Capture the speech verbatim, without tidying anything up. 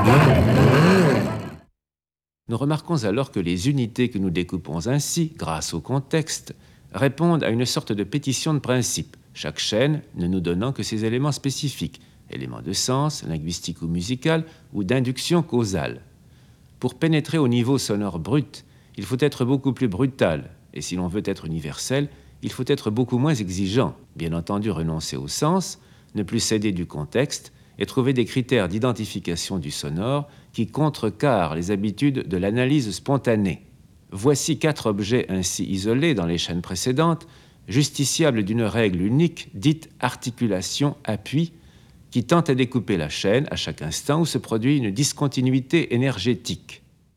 Nous remarquons alors que les unités que nous découpons ainsi, grâce au contexte, répondent à une sorte de pétition de principe, chaque chaîne ne nous donnant que ses éléments spécifiques, éléments de sens, linguistique ou musical, ou d'induction causale. Pour pénétrer au niveau sonore brut, il faut être beaucoup plus brutal, et si l'on veut être universel, il faut être beaucoup moins exigeant, bien entendu renoncer au sens, ne plus céder du contexte, et trouver des critères d'identification du sonore qui contrecarrent les habitudes de l'analyse spontanée. Voici quatre objets ainsi isolés dans les chaînes précédentes, justiciables d'une règle unique dite articulation-appui, qui tente à découper la chaîne à chaque instant où se produit une discontinuité énergétique.